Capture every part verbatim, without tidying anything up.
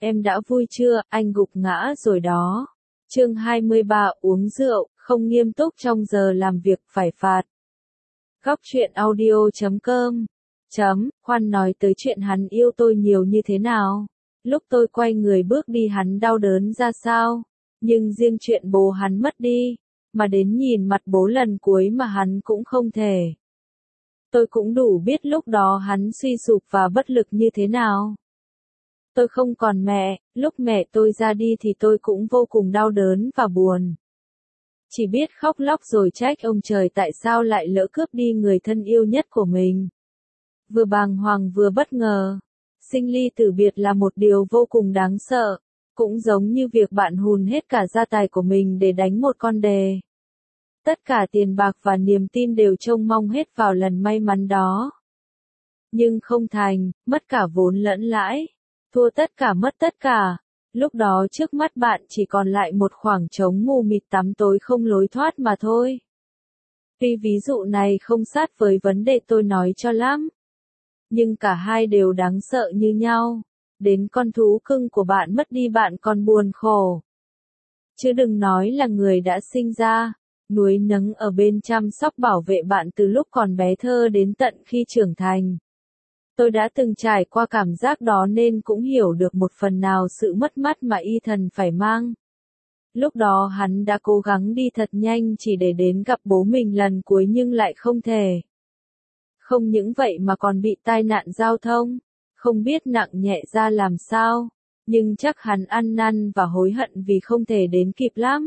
Em đã vui chưa, anh gục ngã rồi đó. Chương hai mươi ba uống rượu, không nghiêm túc trong giờ làm việc phải phạt. Góc truyện audio chấm com chấm, khoan nói tới chuyện hắn yêu tôi nhiều như thế nào. Lúc tôi quay người bước đi hắn đau đớn ra sao. Nhưng riêng chuyện bố hắn mất đi, mà đến nhìn mặt bố lần cuối mà hắn cũng không thể. Tôi cũng đủ biết lúc đó hắn suy sụp và bất lực như thế nào. Tôi không còn mẹ, lúc mẹ tôi ra đi thì tôi cũng vô cùng đau đớn và buồn. Chỉ biết khóc lóc rồi trách ông trời tại sao lại lỡ cướp đi người thân yêu nhất của mình. Vừa bàng hoàng vừa bất ngờ. Sinh ly tử biệt là một điều vô cùng đáng sợ. Cũng giống như việc bạn hùn hết cả gia tài của mình để đánh một con đề. Tất cả tiền bạc và niềm tin đều trông mong hết vào lần may mắn đó. Nhưng không thành, mất cả vốn lẫn lãi. Thua tất cả mất tất cả. Lúc đó trước mắt bạn chỉ còn lại một khoảng trống mù mịt tăm tối không lối thoát mà thôi. Tuy ví dụ này không sát với vấn đề tôi nói cho lắm. Nhưng cả hai đều đáng sợ như nhau. Đến con thú cưng của bạn mất đi bạn còn buồn khổ. Chứ đừng nói là người đã sinh ra, nuôi nấng ở bên chăm sóc bảo vệ bạn từ lúc còn bé thơ đến tận khi trưởng thành. Tôi đã từng trải qua cảm giác đó nên cũng hiểu được một phần nào sự mất mát mà Ethan phải mang. Lúc đó hắn đã cố gắng đi thật nhanh chỉ để đến gặp bố mình lần cuối nhưng lại không thể. Không những vậy mà còn bị tai nạn giao thông, không biết nặng nhẹ ra làm sao, nhưng chắc hắn ăn năn và hối hận vì không thể đến kịp lắm.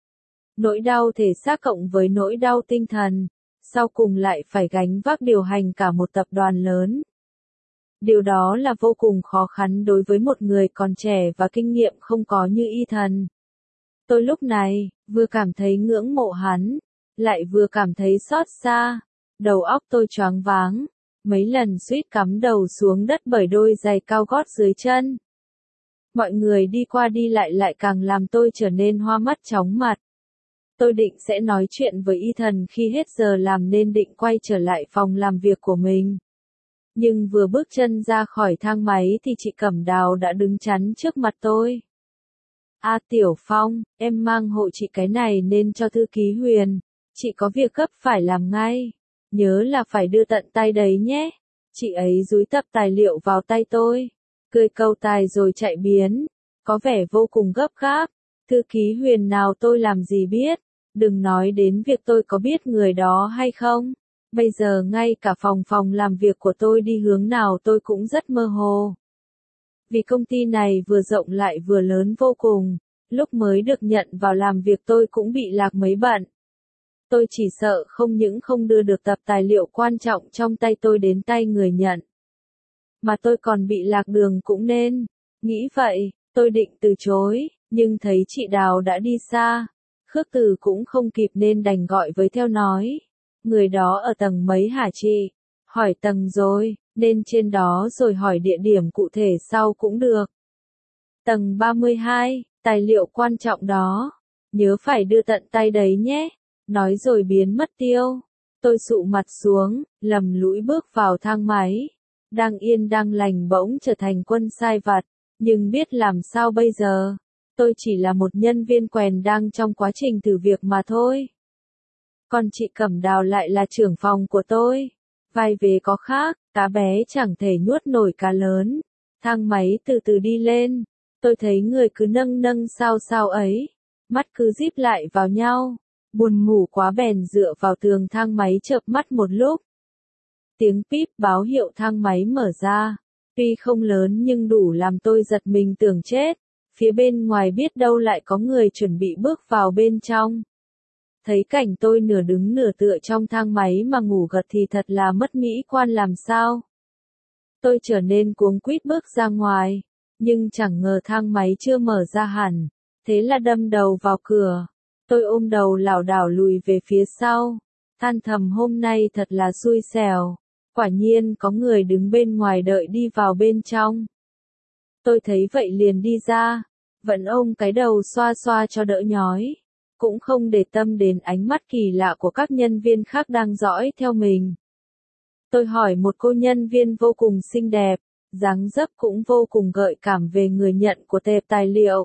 Nỗi đau thể xác cộng với nỗi đau tinh thần, sau cùng lại phải gánh vác điều hành cả một tập đoàn lớn. Điều đó là vô cùng khó khăn đối với một người còn trẻ và kinh nghiệm không có như Ethan. Tôi lúc này, vừa cảm thấy ngưỡng mộ hắn, lại vừa cảm thấy xót xa. Đầu óc tôi choáng váng, mấy lần suýt cắm đầu xuống đất bởi đôi giày cao gót dưới chân. Mọi người đi qua đi lại lại càng làm tôi trở nên hoa mắt chóng mặt. Tôi định sẽ nói chuyện với Ethan khi hết giờ làm nên định quay trở lại phòng làm việc của mình. Nhưng vừa bước chân ra khỏi thang máy thì chị Cẩm Đào đã đứng chắn trước mặt tôi. A Tiểu Phong, em mang hộ chị cái này nên cho thư ký Huyền. Chị có việc gấp phải làm ngay. Nhớ là phải đưa tận tay đấy nhé. Chị ấy dúi tập tài liệu vào tay tôi. Cười câu tài rồi chạy biến. Có vẻ vô cùng gấp gáp. Thư ký Huyền nào tôi làm gì biết. Đừng nói đến việc tôi có biết người đó hay không. Bây giờ ngay cả phòng phòng làm việc của tôi đi hướng nào tôi cũng rất mơ hồ. Vì công ty này vừa rộng lại vừa lớn vô cùng, lúc mới được nhận vào làm việc tôi cũng bị lạc mấy bận. Tôi chỉ sợ không những không đưa được tập tài liệu quan trọng trong tay tôi đến tay người nhận, mà tôi còn bị lạc đường cũng nên. Nghĩ vậy, tôi định từ chối, nhưng thấy chị Đào đã đi xa. Khước từ cũng không kịp nên đành gọi với theo nói. Người đó ở tầng mấy hả chị? Hỏi tầng rồi, nên trên đó rồi hỏi địa điểm cụ thể sau cũng được. Tầng ba mươi hai, tài liệu quan trọng đó. Nhớ phải đưa tận tay đấy nhé. Nói rồi biến mất tiêu. Tôi sụ mặt xuống, lầm lũi bước vào thang máy. Đang yên đang lành bỗng trở thành quân sai vặt. Nhưng biết làm sao bây giờ? Tôi chỉ là một nhân viên quèn đang trong quá trình thử việc mà thôi. Còn chị Cẩm Đào lại là trưởng phòng của tôi. Vai vế có khác, cá bé chẳng thể nuốt nổi cá lớn. Thang máy từ từ đi lên. Tôi thấy người cứ nâng nâng sao sao ấy. Mắt cứ díp lại vào nhau. Buồn ngủ quá bèn dựa vào tường thang máy chợp mắt một lúc. Tiếng píp báo hiệu thang máy mở ra. Tuy không lớn nhưng đủ làm tôi giật mình tưởng chết. Phía bên ngoài biết đâu lại có người chuẩn bị bước vào bên trong. Thấy cảnh tôi nửa đứng nửa tựa trong thang máy mà ngủ gật thì thật là mất mỹ quan làm sao. Tôi trở nên cuống quýt bước ra ngoài, nhưng chẳng ngờ thang máy chưa mở ra hẳn, thế là đâm đầu vào cửa. Tôi ôm đầu lảo đảo lùi về phía sau, than thầm hôm nay thật là xui xẻo, quả nhiên có người đứng bên ngoài đợi đi vào bên trong. Tôi thấy vậy liền đi ra, vẫn ôm cái đầu xoa xoa cho đỡ nhói. Cũng không để tâm đến ánh mắt kỳ lạ của các nhân viên khác đang dõi theo mình. Tôi hỏi một cô nhân viên vô cùng xinh đẹp, dáng dấp cũng vô cùng gợi cảm về người nhận của tệp tài liệu.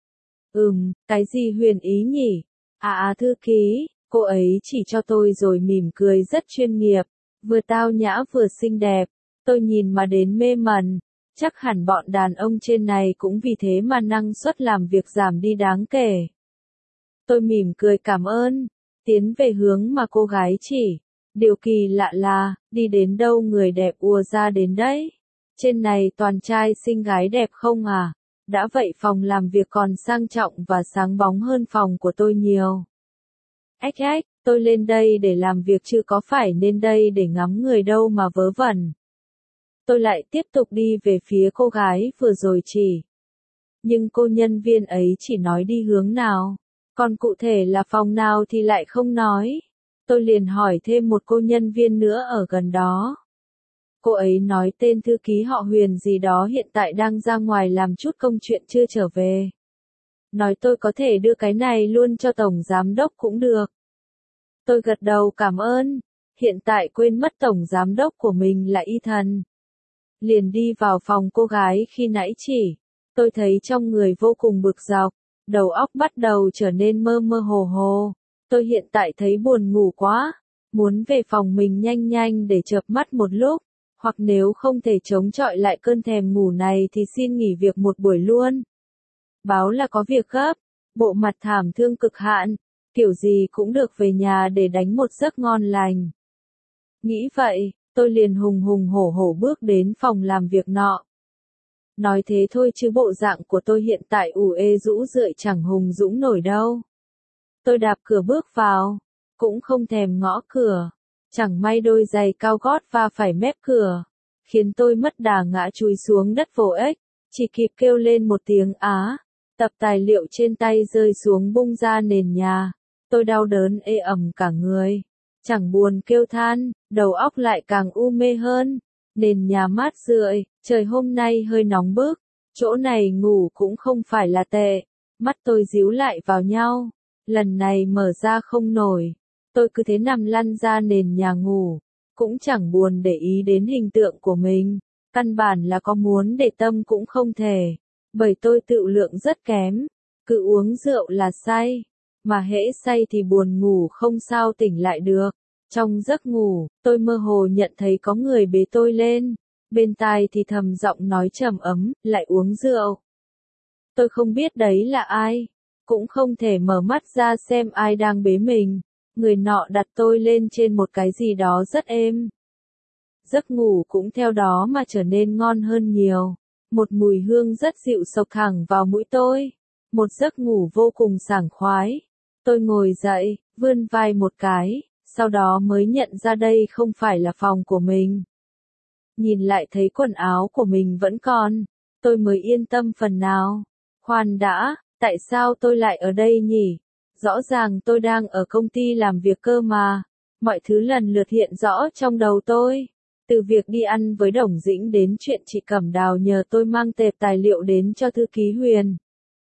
Ừm, cái gì huyền ý nhỉ? À à thư ký, cô ấy chỉ cho tôi rồi mỉm cười rất chuyên nghiệp, vừa tao nhã vừa xinh đẹp, tôi nhìn mà đến mê mẩn, chắc hẳn bọn đàn ông trên này cũng vì thế mà năng suất làm việc giảm đi đáng kể. Tôi mỉm cười cảm ơn, tiến về hướng mà cô gái chỉ. Điều kỳ lạ là, đi đến đâu người đẹp ùa ra đến đấy. Trên này toàn trai xinh gái đẹp không à? Đã vậy phòng làm việc còn sang trọng và sáng bóng hơn phòng của tôi nhiều. Ếch ếch, tôi lên đây để làm việc chứ có phải lên đây để ngắm người đâu mà vớ vẩn. Tôi lại tiếp tục đi về phía cô gái vừa rồi chỉ. Nhưng cô nhân viên ấy chỉ nói đi hướng nào, còn cụ thể là phòng nào thì lại không nói. Tôi liền hỏi thêm một cô nhân viên nữa ở gần đó. Cô ấy nói tên thư ký họ Huyền gì đó hiện tại đang ra ngoài làm chút công chuyện chưa trở về. Nói tôi có thể đưa cái này luôn cho tổng giám đốc cũng được. Tôi gật đầu cảm ơn, hiện tại quên mất tổng giám đốc của mình là Ethan. Liền đi vào phòng cô gái khi nãy chỉ, tôi thấy trong người vô cùng bực dọc, đầu óc bắt đầu trở nên mơ mơ hồ hồ. Tôi hiện tại thấy buồn ngủ quá, muốn về phòng mình nhanh nhanh để chợp mắt một lúc, hoặc nếu không thể chống chọi lại cơn thèm ngủ này thì xin nghỉ việc một buổi luôn. Báo là có việc gấp, bộ mặt thảm thương cực hạn, kiểu gì cũng được về nhà để đánh một giấc ngon lành. Nghĩ vậy, tôi liền hùng hùng hổ hổ bước đến phòng làm việc nọ. Nói thế thôi chứ bộ dạng của tôi hiện tại ủ ê rũ rượi chẳng hùng dũng nổi đâu. Tôi đạp cửa bước vào, cũng không thèm ngõ cửa. Chẳng may đôi giày cao gót va phải mép cửa, khiến tôi mất đà ngã chúi xuống đất vô ích, chỉ kịp kêu lên một tiếng á, tập tài liệu trên tay rơi xuống bung ra nền nhà. Tôi đau đớn ê ẩm cả người, chẳng buồn kêu than, đầu óc lại càng u mê hơn. Nền nhà mát rượi, trời hôm nay hơi nóng bức, chỗ này ngủ cũng không phải là tệ. Mắt tôi díu lại vào nhau, lần này mở ra không nổi. Tôi cứ thế nằm lăn ra nền nhà ngủ, cũng chẳng buồn để ý đến hình tượng của mình, căn bản là có muốn để tâm cũng không thể, bởi tôi tự lượng rất kém, cứ uống rượu là say, mà hễ say thì buồn ngủ không sao tỉnh lại được. Trong giấc ngủ, tôi mơ hồ nhận thấy có người bế tôi lên, bên tai thì thầm giọng nói trầm ấm, lại uống rượu. Tôi không biết đấy là ai, cũng không thể mở mắt ra xem ai đang bế mình. Người nọ đặt tôi lên trên một cái gì đó rất êm. Giấc ngủ cũng theo đó mà trở nên ngon hơn nhiều. Một mùi hương rất dịu xộc thẳng vào mũi tôi. Một giấc ngủ vô cùng sảng khoái. Tôi ngồi dậy, vươn vai một cái, sau đó mới nhận ra đây không phải là phòng của mình. Nhìn lại thấy quần áo của mình vẫn còn, tôi mới yên tâm phần nào. Khoan đã, tại sao tôi lại ở đây nhỉ? Rõ ràng tôi đang ở công ty làm việc cơ mà. Mọi thứ lần lượt hiện rõ trong đầu tôi. Từ việc đi ăn với Đồng Dĩnh đến chuyện chị Cẩm Đào nhờ tôi mang tệp tài liệu đến cho thư ký Huyền.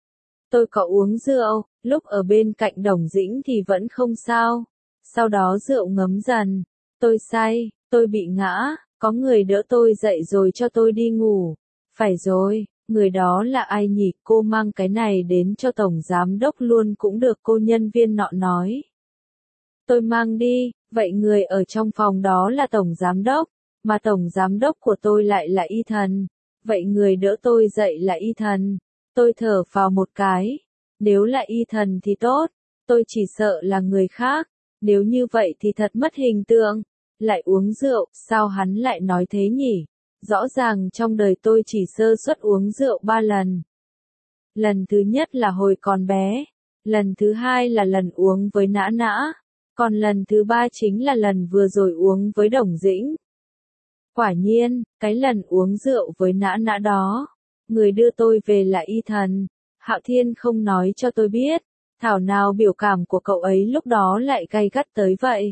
Tôi có uống rượu, lúc ở bên cạnh Đồng Dĩnh thì vẫn không sao. Sau đó rượu ngấm dần. Tôi say, tôi bị ngã, có người đỡ tôi dậy rồi cho tôi đi ngủ. Phải rồi. Người đó là ai nhỉ? Cô mang cái này đến cho tổng giám đốc luôn cũng được, cô nhân viên nọ nói. Tôi mang đi, vậy người ở trong phòng đó là tổng giám đốc, mà tổng giám đốc của tôi lại là Ethan. Vậy người đỡ tôi dậy là Ethan. Tôi thở phào một cái. Nếu là Ethan thì tốt, tôi chỉ sợ là người khác. Nếu như vậy thì thật mất hình tượng. Lại uống rượu, sao hắn lại nói thế nhỉ? Rõ ràng trong đời tôi chỉ sơ suất uống rượu ba lần. Lần thứ nhất là hồi còn bé, lần thứ hai là lần uống với Nã Nã, còn lần thứ ba chính là lần vừa rồi uống với Đồng Dĩnh. Quả nhiên, cái lần uống rượu với Nã Nã đó, người đưa tôi về là Ethan. Hạo Thiên không nói cho tôi biết, thảo nào biểu cảm của cậu ấy lúc đó lại gay gắt tới vậy.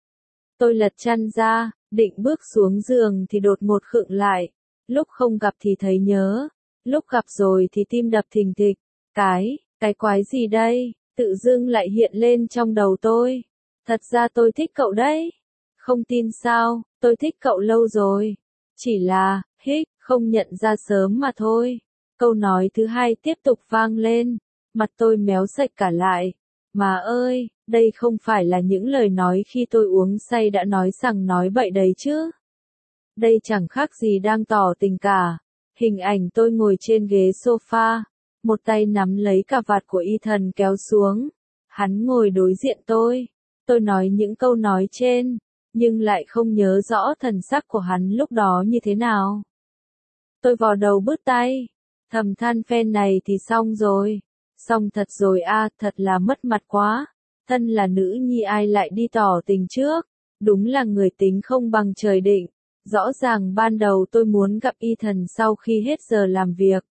Tôi lật chăn ra, định bước xuống giường thì đột ngột khựng lại. Lúc không gặp thì thấy nhớ, lúc gặp rồi thì tim đập thình thịch. Cái, cái quái gì đây, tự dưng lại hiện lên trong đầu tôi. Thật ra tôi thích cậu đấy. Không tin sao, tôi thích cậu lâu rồi. Chỉ là, hích, không nhận ra sớm mà thôi. Câu nói thứ hai tiếp tục vang lên, mặt tôi méo sạch cả lại. Má ơi, đây không phải là những lời nói khi tôi uống say đã nói rằng nói bậy đấy chứ. Đây chẳng khác gì đang tỏ tình cả. Hình ảnh tôi ngồi trên ghế sofa, một tay nắm lấy cà vạt của Ethan kéo xuống. Hắn ngồi đối diện tôi. Tôi nói những câu nói trên, nhưng lại không nhớ rõ thần sắc của hắn lúc đó như thế nào. Tôi vò đầu bứt tay, thầm than phen này thì xong rồi. Xong thật rồi a, thật là mất mặt quá. Thân là nữ nhi ai lại đi tỏ tình trước. Đúng là người tính không bằng trời định. Rõ ràng ban đầu tôi muốn gặp Ethan sau khi hết giờ làm việc.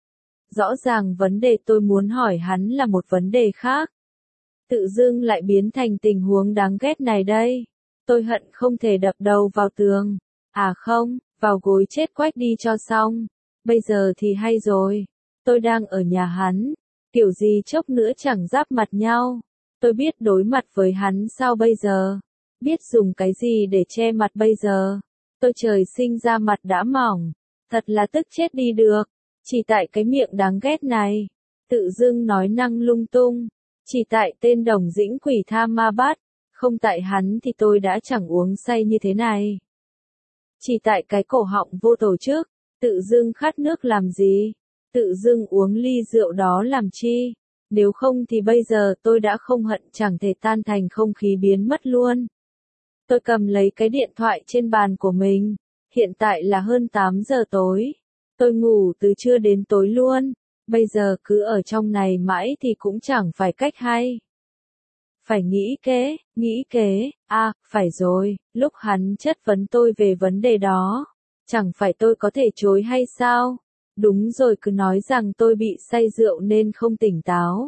Rõ ràng vấn đề tôi muốn hỏi hắn là một vấn đề khác. Tự dưng lại biến thành tình huống đáng ghét này đây. Tôi hận không thể đập đầu vào tường. À không, vào gối chết quách đi cho xong. Bây giờ thì hay rồi. Tôi đang ở nhà hắn. Kiểu gì chốc nữa chẳng giáp mặt nhau. Tôi biết đối mặt với hắn sao bây giờ. Biết dùng cái gì để che mặt bây giờ. Tôi trời sinh ra mặt đã mỏng. Thật là tức chết đi được. Chỉ tại cái miệng đáng ghét này. Tự dưng nói năng lung tung. Chỉ tại tên Đồng Dĩnh quỷ tha ma bát. Không tại hắn thì tôi đã chẳng uống say như thế này. Chỉ tại cái cổ họng vô tổ chức. Tự dưng khát nước làm gì. Tự dưng uống ly rượu đó làm chi. Nếu không thì bây giờ tôi đã không hận chẳng thể tan thành không khí biến mất luôn. Tôi cầm lấy cái điện thoại trên bàn của mình. Hiện tại là hơn tám giờ tối. Tôi ngủ từ trưa đến tối luôn. Bây giờ cứ ở trong này mãi thì cũng chẳng phải cách hay. Phải nghĩ kế, nghĩ kế, à, phải rồi, lúc hắn chất vấn tôi về vấn đề đó. Chẳng phải tôi có thể chối hay sao? Đúng rồi, cứ nói rằng tôi bị say rượu nên không tỉnh táo.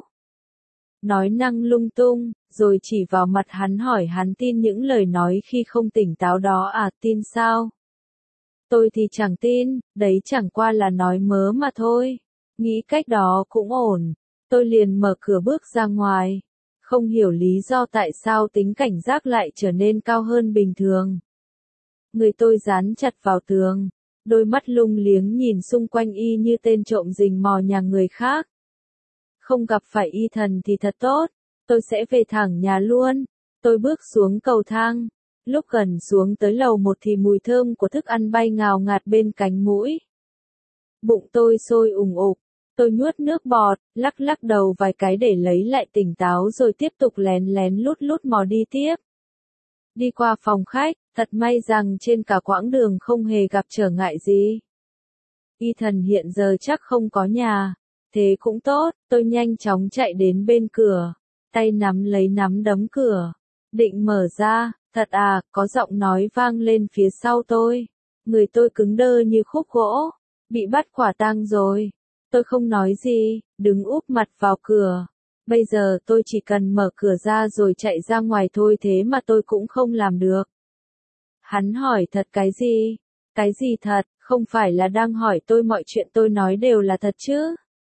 Nói năng lung tung, rồi chỉ vào mặt hắn hỏi hắn tin những lời nói khi không tỉnh táo đó à, tin sao? Tôi thì chẳng tin, đấy chẳng qua là nói mớ mà thôi. Nghĩ cách đó cũng ổn. Tôi liền mở cửa bước ra ngoài. Không hiểu lý do tại sao tính cảnh giác lại trở nên cao hơn bình thường. Người tôi dán chặt vào tường. Đôi mắt lung liếng nhìn xung quanh y như tên trộm rình mò nhà người khác. Không gặp phải Ethan thì thật tốt. Tôi sẽ về thẳng nhà luôn. Tôi bước xuống cầu thang. Lúc gần xuống tới lầu một thì mùi thơm của thức ăn bay ngào ngạt bên cánh mũi. Bụng tôi sôi ùng ục. Tôi nuốt nước bọt, lắc lắc đầu vài cái để lấy lại tỉnh táo rồi tiếp tục lén lén lút lút mò đi tiếp. Đi qua phòng khách, thật may rằng trên cả quãng đường không hề gặp trở ngại gì. Ethan hiện giờ chắc không có nhà. Thế cũng tốt, tôi nhanh chóng chạy đến bên cửa. Tay nắm lấy nắm đấm cửa. Định mở ra, thật à, có giọng nói vang lên phía sau tôi. Người tôi cứng đơ như khúc gỗ. Bị bắt quả tang rồi. Tôi không nói gì, đứng úp mặt vào cửa. Bây giờ tôi chỉ cần mở cửa ra rồi chạy ra ngoài thôi, thế mà tôi cũng không làm được. Hắn hỏi thật cái gì? Cái gì thật, không phải là đang hỏi tôi mọi chuyện tôi nói đều là thật chứ?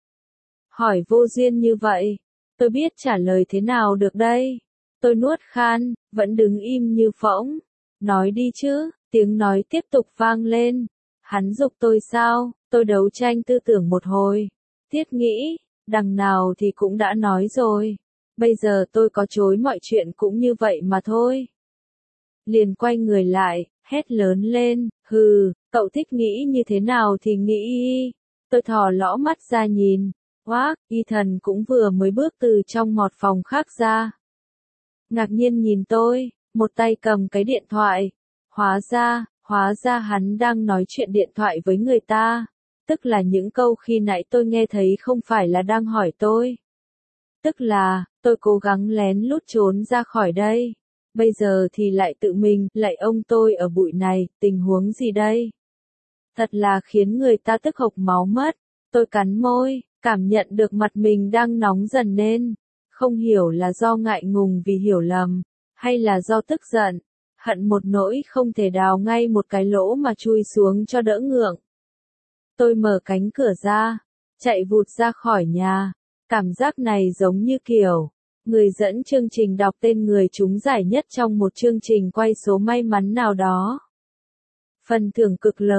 Hỏi vô duyên như vậy, tôi biết trả lời thế nào được đây? Tôi nuốt khan, vẫn đứng im như phỗng. Nói đi chứ, tiếng nói tiếp tục vang lên. Hắn giục tôi sao? Tôi đấu tranh tư tưởng một hồi. Thiết nghĩ, đằng nào thì cũng đã nói rồi. Bây giờ tôi có chối mọi chuyện cũng như vậy mà thôi. Liền quay người lại, hét lớn lên, hừ, cậu thích nghĩ như thế nào thì nghĩ. Tôi thò lõ mắt ra nhìn. Oác, Ethan cũng vừa mới bước từ trong một phòng khác ra. Ngạc nhiên nhìn tôi, một tay cầm cái điện thoại. Hóa ra, hóa ra hắn đang nói chuyện điện thoại với người ta. Tức là những câu khi nãy tôi nghe thấy không phải là đang hỏi tôi. Tức là, tôi cố gắng lén lút trốn ra khỏi đây. Bây giờ thì lại tự mình, lại ông tôi ở bụi này, tình huống gì đây? Thật là khiến người ta tức hộc máu mất. Tôi cắn môi, cảm nhận được mặt mình đang nóng dần lên. Không hiểu là do ngại ngùng vì hiểu lầm, hay là do tức giận, hận một nỗi không thể đào ngay một cái lỗ mà chui xuống cho đỡ ngượng. Tôi mở cánh cửa ra, chạy vụt ra khỏi nhà. Cảm giác này giống như kiểu người dẫn chương trình đọc tên người trúng giải nhất trong một chương trình quay số may mắn nào đó. Phần thưởng cực lớn,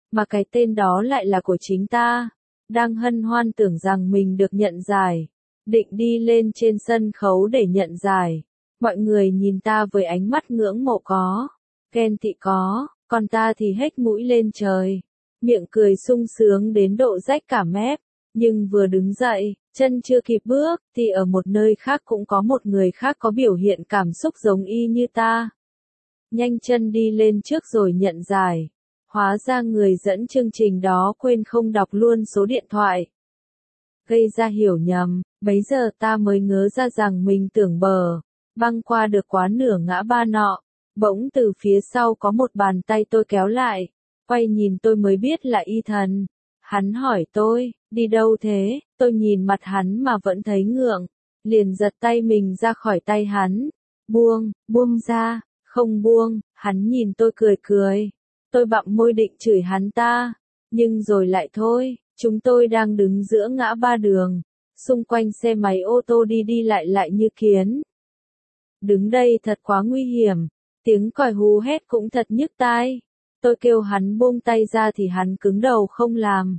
mà cái tên đó lại là của chính ta. Đang hân hoan tưởng rằng mình được nhận giải, định đi lên trên sân khấu để nhận giải. Mọi người nhìn ta với ánh mắt ngưỡng mộ có, ghen tị có, còn ta thì hếch mũi lên trời, miệng cười sung sướng đến độ rách cả mép. Nhưng vừa đứng dậy, chân chưa kịp bước, thì ở một nơi khác cũng có một người khác có biểu hiện cảm xúc giống y như ta. Nhanh chân đi lên trước rồi nhận giải. Hóa ra người dẫn chương trình đó quên không đọc luôn số điện thoại. Gây ra hiểu nhầm, bấy giờ ta mới ngớ ra rằng mình tưởng bờ, băng qua được quá nửa ngã ba nọ. Bỗng từ phía sau có một bàn tay tôi kéo lại, quay nhìn tôi mới biết là Y Thần. Hắn hỏi tôi, đi đâu thế? Tôi nhìn mặt hắn mà vẫn thấy ngượng, liền giật tay mình ra khỏi tay hắn. Buông, buông ra, không buông. Hắn nhìn tôi cười cười. Tôi bặm môi định chửi hắn ta, nhưng rồi lại thôi. Chúng tôi đang đứng giữa ngã ba đường, xung quanh xe máy ô tô đi đi lại lại như kiến. Đứng đây thật quá nguy hiểm, tiếng còi hú hét cũng thật nhức tai. Tôi kêu hắn buông tay ra thì hắn cứng đầu không làm.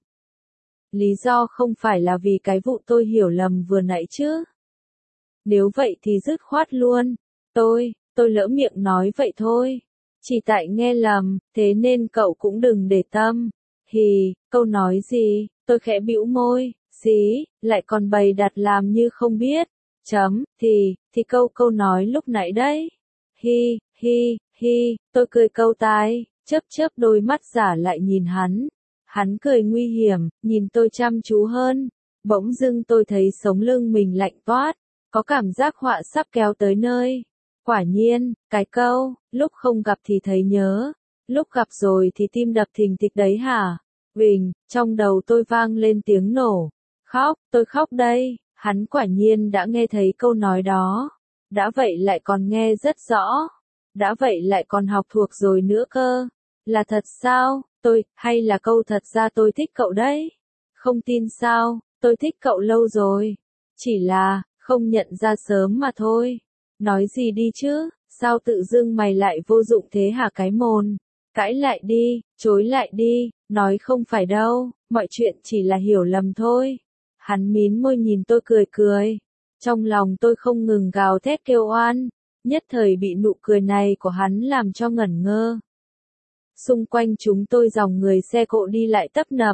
Lý do không phải là vì cái vụ tôi hiểu lầm vừa nãy chứ. Nếu vậy thì dứt khoát luôn. Tôi, tôi lỡ miệng nói vậy thôi. Chỉ tại nghe lầm, thế nên cậu cũng đừng để tâm. Hì, câu nói gì? Tôi khẽ bĩu môi, xí, lại còn bày đặt làm như không biết. Chấm, thì, thì câu câu nói lúc nãy đấy. Hi, hi, hi, tôi cười câu tai, chớp chớp đôi mắt giả lại nhìn hắn. Hắn cười nguy hiểm, nhìn tôi chăm chú hơn. Bỗng dưng tôi thấy sống lưng mình lạnh toát, có cảm giác họa sắp kéo tới nơi. Quả nhiên, cái câu, lúc không gặp thì thấy nhớ, lúc gặp rồi thì tim đập thình thịch đấy hả? Bình, trong đầu tôi vang lên tiếng nổ. Khóc, tôi khóc đây. Hắn quả nhiên đã nghe thấy câu nói đó. Đã vậy lại còn nghe rất rõ. Đã vậy lại còn học thuộc rồi nữa cơ. Là thật sao? Tôi, hay là câu thật ra tôi thích cậu đấy? Không tin sao? Tôi thích cậu lâu rồi. Chỉ là, không nhận ra sớm mà thôi. Nói gì đi chứ? Sao tự dưng mày lại vô dụng thế hả cái mồn? Cãi lại đi, chối lại đi, nói không phải đâu, mọi chuyện chỉ là hiểu lầm thôi. Hắn mím môi nhìn tôi cười cười. Trong lòng tôi không ngừng gào thét kêu oan, nhất thời bị nụ cười này của hắn làm cho ngẩn ngơ. Xung quanh chúng tôi dòng người xe cộ đi lại tấp nập.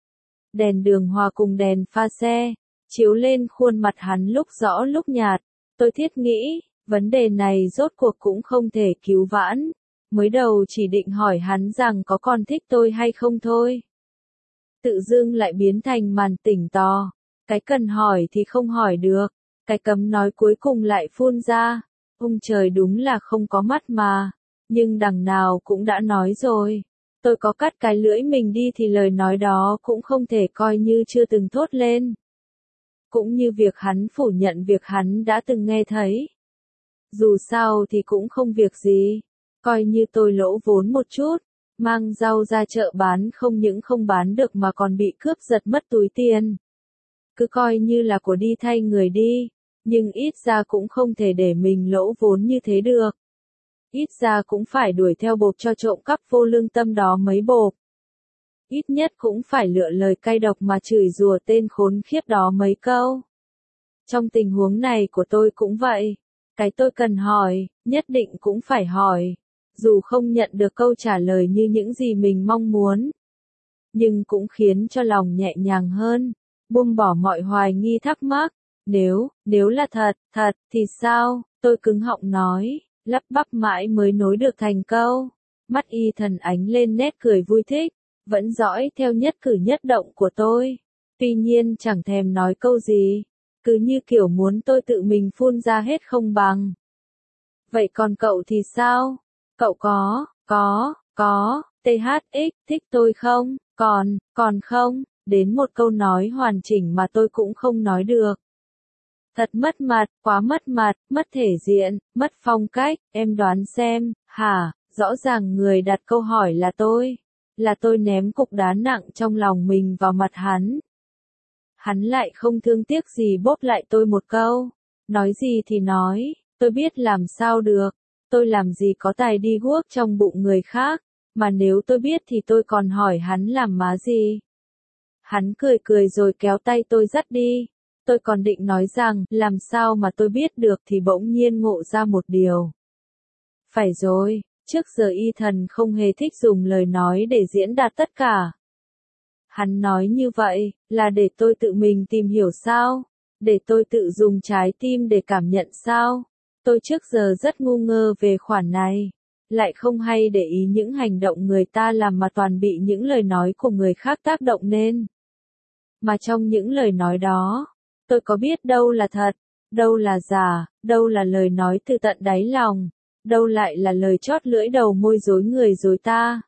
Đèn đường hòa cùng đèn pha xe, chiếu lên khuôn mặt hắn lúc rõ lúc nhạt. Tôi thiết nghĩ, vấn đề này rốt cuộc cũng không thể cứu vãn. Mới đầu chỉ định hỏi hắn rằng có còn thích tôi hay không thôi. Tự dưng lại biến thành màn tỉnh tò. Cái cần hỏi thì không hỏi được. Cái cấm nói cuối cùng lại phun ra. Ông trời đúng là không có mắt mà. Nhưng đằng nào cũng đã nói rồi. Tôi có cắt cái lưỡi mình đi thì lời nói đó cũng không thể coi như chưa từng thốt lên. Cũng như việc hắn phủ nhận việc hắn đã từng nghe thấy. Dù sao thì cũng không việc gì. Coi như tôi lỗ vốn một chút. Mang rau ra chợ bán không những không bán được mà còn bị cướp giật mất túi tiền. Cứ coi như là của đi thay người đi. Nhưng ít ra cũng không thể để mình lỗ vốn như thế được. Ít ra cũng phải đuổi theo bộp cho trộm cắp vô lương tâm đó mấy bộp. Ít nhất cũng phải lựa lời cay độc mà chửi rủa tên khốn khiếp đó mấy câu. Trong tình huống này của tôi cũng vậy. Cái tôi cần hỏi, nhất định cũng phải hỏi. Dù không nhận được câu trả lời như những gì mình mong muốn. Nhưng cũng khiến cho lòng nhẹ nhàng hơn. Buông bỏ mọi hoài nghi thắc mắc. Nếu, nếu là thật, thật, thì sao? Tôi cứng họng nói, lắp bắp mãi mới nối được thành câu. Mắt Y Thần ánh lên nét cười vui thích, vẫn dõi theo nhất cử nhất động của tôi. Tuy nhiên chẳng thèm nói câu gì, cứ như kiểu muốn tôi tự mình phun ra hết không bằng. Vậy còn cậu thì sao? Cậu có, có, có, tê hát ích, thích tôi không? Còn, còn không? Đến một câu nói hoàn chỉnh mà tôi cũng không nói được. Thật mất mặt, quá mất mặt, mất thể diện, mất phong cách, em đoán xem, hả, rõ ràng người đặt câu hỏi là tôi. Là tôi ném cục đá nặng trong lòng mình vào mặt hắn. Hắn lại không thương tiếc gì bóp lại tôi một câu. Nói gì thì nói, tôi biết làm sao được. Tôi làm gì có tài đi guốc trong bụng người khác. Mà nếu tôi biết thì tôi còn hỏi hắn làm má gì. Hắn cười cười rồi kéo tay tôi dắt đi. Tôi còn định nói rằng, làm sao mà tôi biết được thì bỗng nhiên ngộ ra một điều. Phải rồi, trước giờ Y Thần không hề thích dùng lời nói để diễn đạt tất cả. Hắn nói như vậy, là để tôi tự mình tìm hiểu sao? Để tôi tự dùng trái tim để cảm nhận sao? Tôi trước giờ rất ngu ngơ về khoản này. Lại không hay để ý những hành động người ta làm mà toàn bị những lời nói của người khác tác động nên. Mà trong những lời nói đó, tôi có biết đâu là thật, đâu là giả, đâu là lời nói từ tận đáy lòng, đâu lại là lời chót lưỡi đầu môi dối người dối ta.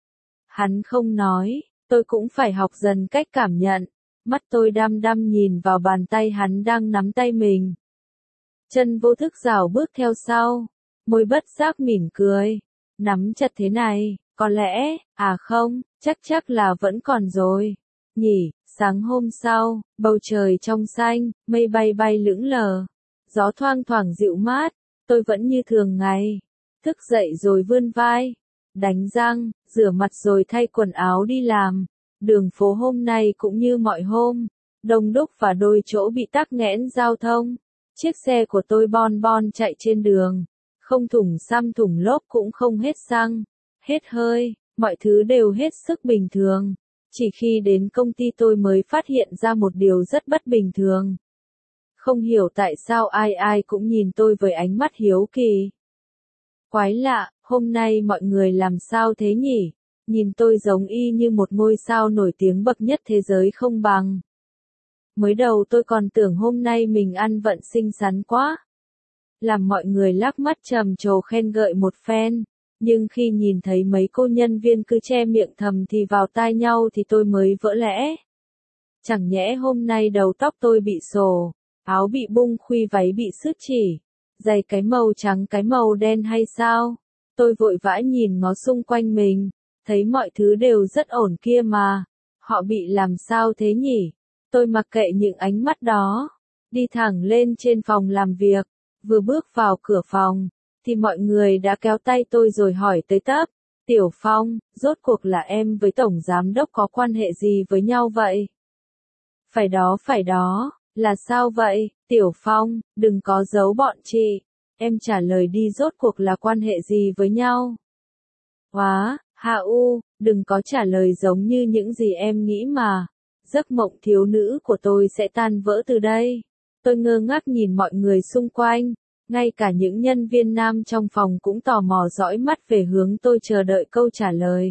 Hắn không nói, tôi cũng phải học dần cách cảm nhận. Mắt tôi đăm đăm nhìn vào bàn tay hắn đang nắm tay mình. Chân vô thức rảo bước theo sau, môi bất giác mỉm cười. Nắm chặt thế này, có lẽ, à không, chắc chắc là vẫn còn rồi. Nhỉ, sáng hôm sau, bầu trời trong xanh, mây bay bay lững lờ. Gió thoang thoảng dịu mát, tôi vẫn như thường ngày. Thức dậy rồi vươn vai, đánh răng, rửa mặt rồi thay quần áo đi làm. Đường phố hôm nay cũng như mọi hôm, đông đúc và đôi chỗ bị tắc nghẽn giao thông. Chiếc xe của tôi bon bon chạy trên đường, không thủng xăm thủng lốp cũng không hết xăng, hết hơi, mọi thứ đều hết sức bình thường. Chỉ khi đến công ty tôi mới phát hiện ra một điều rất bất bình thường. Không hiểu tại sao ai ai cũng nhìn tôi với ánh mắt hiếu kỳ. Quái lạ, hôm nay mọi người làm sao thế nhỉ? Nhìn tôi giống y như một ngôi sao nổi tiếng bậc nhất thế giới không bằng. Mới đầu tôi còn tưởng hôm nay mình ăn vận xinh xắn quá. Làm mọi người lắc mắt trầm trồ khen ngợi một phen. Nhưng khi nhìn thấy mấy cô nhân viên cứ che miệng thầm thì vào tai nhau thì tôi mới vỡ lẽ. Chẳng nhẽ hôm nay đầu tóc tôi bị xồ, áo bị bung khuy váy bị xước chỉ, giày cái màu trắng cái màu đen hay sao? Tôi vội vã nhìn ngó xung quanh mình, thấy mọi thứ đều rất ổn kia mà. Họ bị làm sao thế nhỉ? Tôi mặc kệ những ánh mắt đó, đi thẳng lên trên phòng làm việc, vừa bước vào cửa phòng, thì mọi người đã kéo tay tôi rồi hỏi tới tấp. Tiểu Phong, rốt cuộc là em với Tổng Giám Đốc có quan hệ gì với nhau vậy? Phải đó phải đó, là sao vậy? Tiểu Phong, đừng có giấu bọn chị. Em trả lời đi rốt cuộc là quan hệ gì với nhau? Hóa, Hạ U, đừng có trả lời giống như những gì em nghĩ mà. Giấc mộng thiếu nữ của tôi sẽ tan vỡ từ đây. Tôi ngơ ngác nhìn mọi người xung quanh. Ngay cả những nhân viên nam trong phòng cũng tò mò dõi mắt về hướng tôi chờ đợi câu trả lời.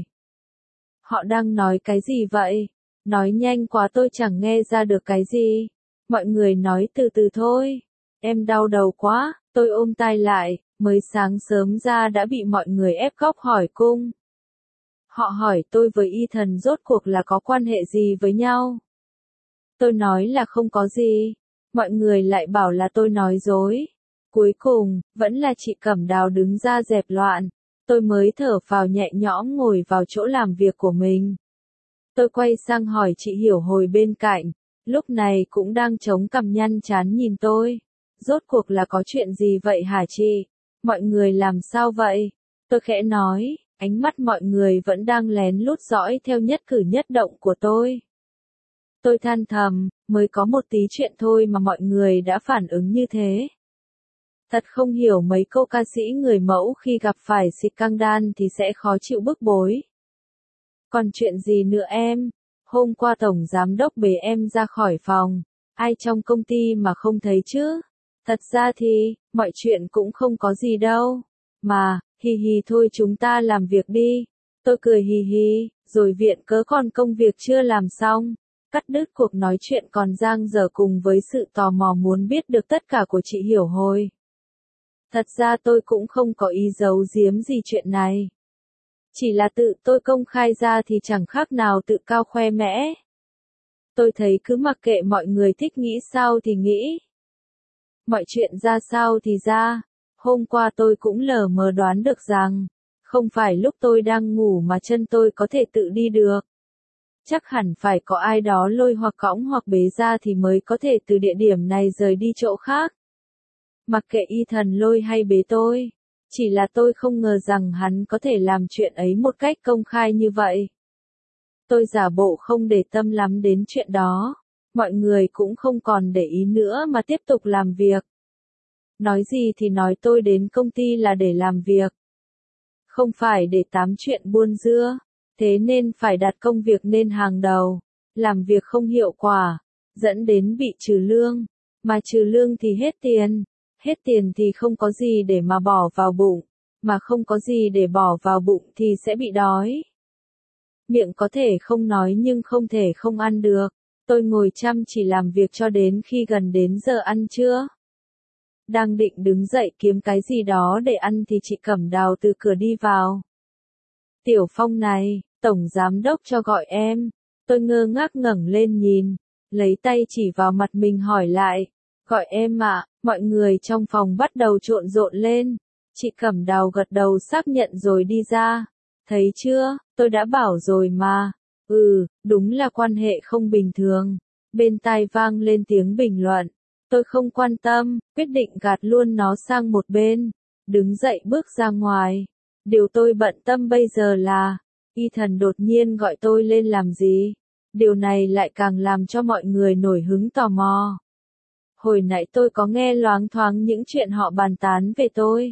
Họ đang nói cái gì vậy? Nói nhanh quá tôi chẳng nghe ra được cái gì. Mọi người nói từ từ thôi. Em đau đầu quá, tôi ôm tai lại, mới sáng sớm ra đã bị mọi người ép góc hỏi cung. Họ hỏi tôi với Y Thần rốt cuộc là có quan hệ gì với nhau. Tôi nói là không có gì. Mọi người lại bảo là tôi nói dối. Cuối cùng, vẫn là chị Cẩm Đào đứng ra dẹp loạn. Tôi mới thở phào nhẹ nhõm ngồi vào chỗ làm việc của mình. Tôi quay sang hỏi chị Hiểu Hồi bên cạnh, lúc này cũng đang chống cằm nhăn chán nhìn tôi. Rốt cuộc là có chuyện gì vậy hả chị? Mọi người làm sao vậy? Tôi khẽ nói, ánh mắt mọi người vẫn đang lén lút dõi theo nhất cử nhất động của tôi. Tôi than thầm, mới có một tí chuyện thôi mà mọi người đã phản ứng như thế. Thật không hiểu mấy cô ca sĩ người mẫu khi gặp phải scandal thì sẽ khó chịu bức bối. Còn chuyện gì nữa em? Hôm qua Tổng Giám Đốc bế em ra khỏi phòng. Ai trong công ty mà không thấy chứ? Thật ra thì, mọi chuyện cũng không có gì đâu. Mà, hì hì thôi chúng ta làm việc đi. Tôi cười hì hì, rồi viện cớ còn công việc chưa làm xong. Cắt đứt cuộc nói chuyện còn dang dở cùng với sự tò mò muốn biết được tất cả của chị Hiểu Hồi. Thật ra tôi cũng không có ý giấu giếm gì chuyện này. Chỉ là tự tôi công khai ra thì chẳng khác nào tự cao khoe mẽ. Tôi thấy cứ mặc kệ mọi người thích nghĩ sao thì nghĩ. Mọi chuyện ra sao thì ra. Hôm qua tôi cũng lờ mờ đoán được rằng, không phải lúc tôi đang ngủ mà chân tôi có thể tự đi được. Chắc hẳn phải có ai đó lôi hoặc cõng hoặc bế ra thì mới có thể từ địa điểm này rời đi chỗ khác. Mặc kệ Y Thần lôi hay bế tôi, Chỉ là tôi không ngờ rằng hắn có thể làm chuyện ấy một cách công khai như vậy. Tôi giả bộ không để tâm lắm đến chuyện đó. Mọi người cũng không còn để ý nữa mà tiếp tục làm việc. Nói gì thì nói, tôi đến công ty là để làm việc. Không phải để tám chuyện buôn dưa. Thế nên phải đặt công việc lên hàng đầu. Làm việc không hiệu quả, dẫn đến bị trừ lương. Mà trừ lương thì hết tiền. Hết tiền thì không có gì để mà bỏ vào bụng. Mà không có gì để bỏ vào bụng thì sẽ bị đói. Miệng có thể không nói nhưng không thể không ăn được. Tôi ngồi chăm chỉ làm việc cho đến khi gần đến giờ ăn trưa. Đang định đứng dậy kiếm cái gì đó để ăn thì chị Cẩm Đào từ cửa đi vào. Tiểu Phong này, tổng giám đốc cho gọi em. Tôi ngơ ngác ngẩng lên nhìn, lấy tay chỉ vào mặt mình hỏi lại. Gọi em ạ, mọi người trong phòng bắt đầu trộn rộn lên. Chị Cẩm Đào gật đầu xác nhận rồi đi ra. Thấy chưa, tôi đã bảo rồi mà. Ừ, đúng là quan hệ không bình thường. Bên tai vang lên tiếng bình luận. Tôi không quan tâm, quyết định gạt luôn nó sang một bên. Đứng dậy bước ra ngoài. Điều tôi bận tâm bây giờ là, Ethan đột nhiên gọi tôi lên làm gì? Điều này lại càng làm cho mọi người nổi hứng tò mò. Hồi nãy tôi có nghe loáng thoáng những chuyện họ bàn tán về tôi.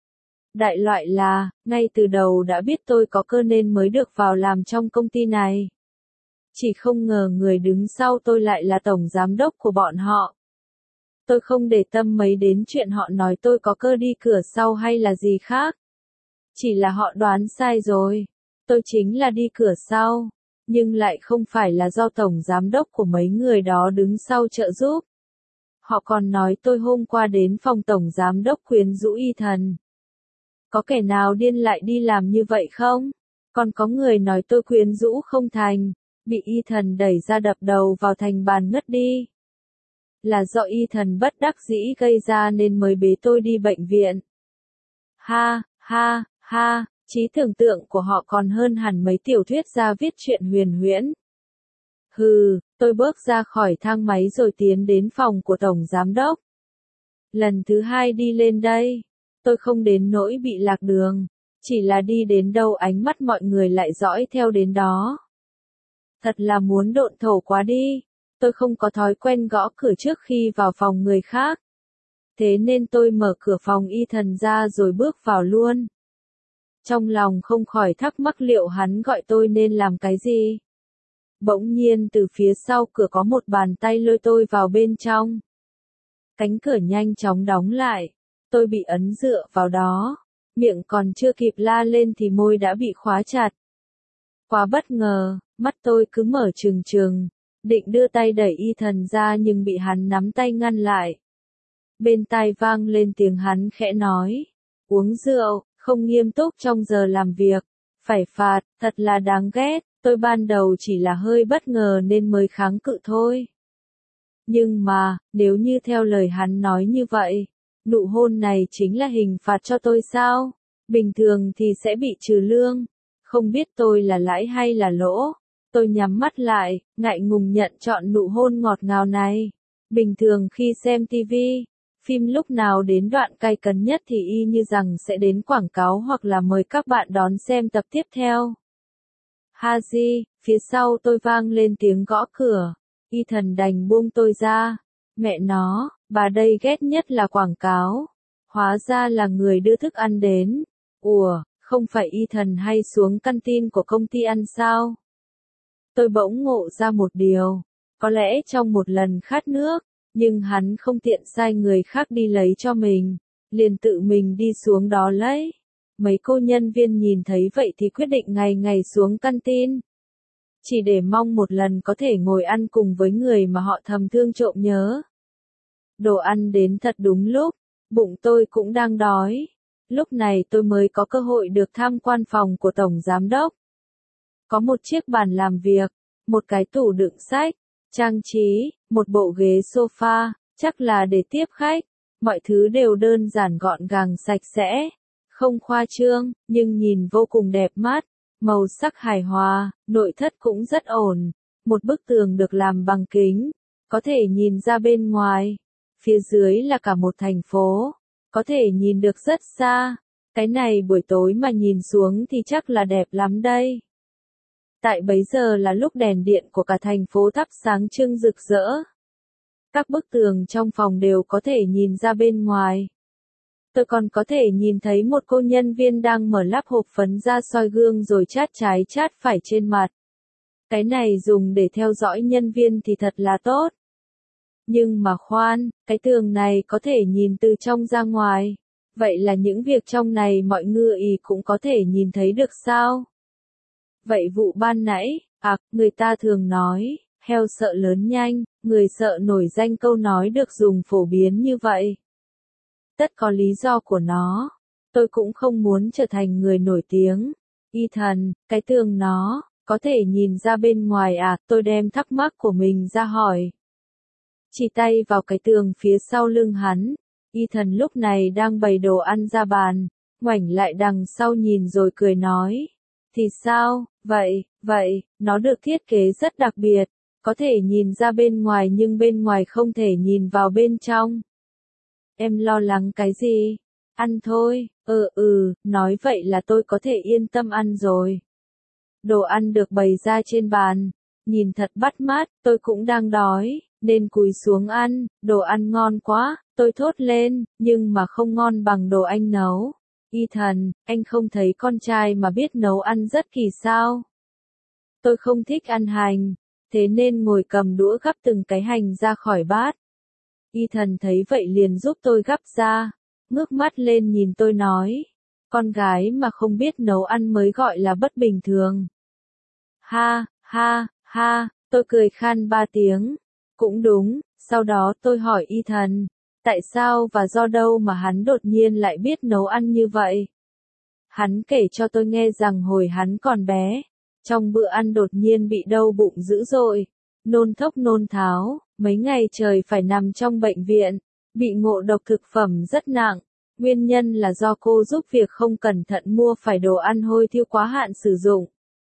Đại loại là, ngay từ đầu đã biết tôi có cơ nên mới được vào làm trong công ty này. Chỉ không ngờ người đứng sau tôi lại là tổng giám đốc của bọn họ. Tôi không để tâm mấy đến chuyện họ nói tôi có cơ đi cửa sau hay là gì khác. Chỉ là họ đoán sai rồi. Tôi chính là đi cửa sau. Nhưng lại không phải là do tổng giám đốc của mấy người đó đứng sau trợ giúp. Họ còn nói tôi hôm qua đến phòng tổng giám đốc quyến rũ Ethan. Có kẻ nào điên lại đi làm như vậy không? Còn có người nói tôi quyến rũ không thành, bị Ethan đẩy ra đập đầu vào thành bàn ngất đi. Là do Ethan bất đắc dĩ gây ra nên mới bế tôi đi bệnh viện. Ha, ha, ha, trí tưởng tượng của họ còn hơn hẳn mấy tiểu thuyết gia viết truyện huyền huyễn. Hừ, tôi bước ra khỏi thang máy rồi tiến đến phòng của tổng giám đốc. Lần thứ hai đi lên đây, tôi không đến nỗi bị lạc đường, chỉ là đi đến đâu ánh mắt mọi người lại dõi theo đến đó. Thật là muốn độn thổ quá đi, tôi không có thói quen gõ cửa trước khi vào phòng người khác. Thế nên tôi mở cửa phòng Ethan ra rồi bước vào luôn. Trong lòng không khỏi thắc mắc liệu hắn gọi tôi nên làm cái gì. Bỗng nhiên từ phía sau cửa có một bàn tay lôi tôi vào bên trong. Cánh cửa nhanh chóng đóng lại. Tôi bị ấn dựa vào đó. Miệng còn chưa kịp la lên thì môi đã bị khóa chặt. Quá bất ngờ, mắt tôi cứ mở trừng trừng. Định đưa tay đẩy Ethan ra nhưng bị hắn nắm tay ngăn lại. Bên tai vang lên tiếng hắn khẽ nói. Uống rượu, không nghiêm túc trong giờ làm việc. Phải phạt, thật là đáng ghét. Tôi ban đầu chỉ là hơi bất ngờ nên mới kháng cự thôi. Nhưng mà, nếu như theo lời hắn nói như vậy, nụ hôn này chính là hình phạt cho tôi sao? Bình thường thì sẽ bị trừ lương. Không biết tôi là lãi hay là lỗ. Tôi nhắm mắt lại, ngại ngùng nhận chọn nụ hôn ngọt ngào này. Bình thường khi xem ti vi, phim lúc nào đến đoạn cay cấn nhất thì y như rằng sẽ đến quảng cáo hoặc là mời các bạn đón xem tập tiếp theo. Haji, phía sau tôi vang lên tiếng gõ cửa. Ethan đành buông tôi ra. Mẹ nó, bà đây ghét nhất là quảng cáo. Hóa ra là người đưa thức ăn đến. Ủa, không phải Ethan hay xuống canteen của công ty ăn sao? Tôi bỗng ngộ ra một điều. Có lẽ trong một lần khát nước, nhưng hắn không tiện sai người khác đi lấy cho mình. Liền tự mình đi xuống đó lấy. Mấy cô nhân viên nhìn thấy vậy thì quyết định ngày ngày xuống canteen. Chỉ để mong một lần có thể ngồi ăn cùng với người mà họ thầm thương trộm nhớ. Đồ ăn đến thật đúng lúc, bụng tôi cũng đang đói. Lúc này tôi mới có cơ hội được tham quan phòng của tổng giám đốc. Có một chiếc bàn làm việc, một cái tủ đựng sách, trang trí, một bộ ghế sofa, chắc là để tiếp khách. Mọi thứ đều đơn giản gọn gàng sạch sẽ. Không khoa trương, nhưng nhìn vô cùng đẹp mắt, màu sắc hài hòa, nội thất cũng rất ổn. Một bức tường được làm bằng kính, có thể nhìn ra bên ngoài. Phía dưới là cả một thành phố, có thể nhìn được rất xa. Cái này buổi tối mà nhìn xuống thì chắc là đẹp lắm đây. Tại bấy giờ là lúc đèn điện của cả thành phố thắp sáng trưng rực rỡ. Các bức tường trong phòng đều có thể nhìn ra bên ngoài. Tôi còn có thể nhìn thấy một cô nhân viên đang mở lắp hộp phấn ra soi gương rồi chát trái chát phải trên mặt. Cái này dùng để theo dõi nhân viên thì thật là tốt. Nhưng mà khoan, cái tường này có thể nhìn từ trong ra ngoài. Vậy là những việc trong này mọi người cũng có thể nhìn thấy được sao? Vậy vụ ban nãy, à, người ta thường nói, heo sợ lớn nhanh, người sợ nổi danh, câu nói được dùng phổ biến như vậy. Tất có lý do của nó. Tôi cũng không muốn trở thành người nổi tiếng. Ethan, cái tường nó, có thể nhìn ra bên ngoài à? Tôi đem thắc mắc của mình ra hỏi. Chỉ tay vào cái tường phía sau lưng hắn. Ethan lúc này đang bày đồ ăn ra bàn, ngoảnh lại đằng sau nhìn rồi cười nói. Thì sao, vậy, vậy, nó được thiết kế rất đặc biệt, có thể nhìn ra bên ngoài nhưng bên ngoài không thể nhìn vào bên trong. Em lo lắng cái gì? Ăn thôi, ừ ừ, nói vậy là tôi có thể yên tâm ăn rồi. Đồ ăn được bày ra trên bàn, nhìn thật bắt mắt, tôi cũng đang đói, nên cúi xuống ăn, đồ ăn ngon quá, tôi thốt lên, nhưng mà không ngon bằng đồ anh nấu. Ethan, anh không thấy con trai mà biết nấu ăn rất kỳ sao? Tôi không thích ăn hành, thế nên ngồi cầm đũa gắp từng cái hành ra khỏi bát. Ethan thấy vậy liền giúp tôi gắp ra, ngước mắt lên nhìn tôi nói, con gái mà không biết nấu ăn mới gọi là bất bình thường. Ha, ha, ha, tôi cười khan ba tiếng. Cũng đúng, sau đó tôi hỏi Ethan, tại sao và do đâu mà hắn đột nhiên lại biết nấu ăn như vậy? Hắn kể cho tôi nghe rằng hồi hắn còn bé, trong bữa ăn đột nhiên bị đau bụng dữ dội, nôn thốc nôn tháo, mấy ngày trời phải nằm trong bệnh viện, bị ngộ độc thực phẩm rất nặng. Nguyên nhân là do cô giúp việc không cẩn thận mua phải đồ ăn hôi thiêu quá hạn sử dụng.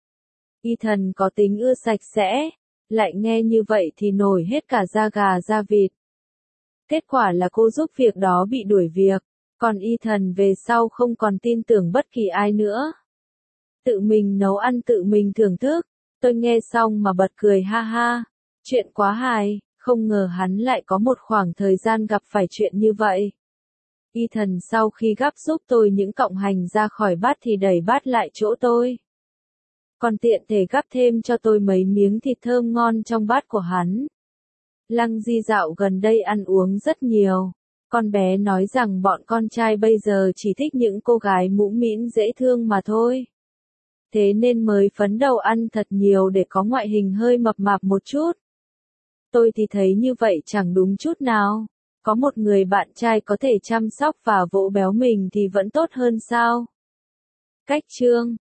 Ethan có tính ưa sạch sẽ, lại nghe như vậy thì nổi hết cả da gà da vịt. Kết quả là cô giúp việc đó bị đuổi việc, còn Ethan về sau không còn tin tưởng bất kỳ ai nữa. Tự mình nấu ăn tự mình thưởng thức, tôi nghe xong mà bật cười ha ha, chuyện quá hài, không ngờ hắn lại có một khoảng thời gian gặp phải chuyện như vậy. Ethan sau khi gắp giúp tôi những cọng hành ra khỏi bát thì đẩy bát lại chỗ tôi. Còn tiện thể gắp thêm cho tôi mấy miếng thịt thơm ngon trong bát của hắn. Lăng Di dạo gần đây ăn uống rất nhiều. Con bé nói rằng bọn con trai bây giờ chỉ thích những cô gái mũm mĩm dễ thương mà thôi. Thế nên mới phấn đầu ăn thật nhiều để có ngoại hình hơi mập mạp một chút. Tôi thì thấy như vậy chẳng đúng chút nào. Có một người bạn trai có thể chăm sóc và vỗ béo mình thì vẫn tốt hơn sao? Cách chương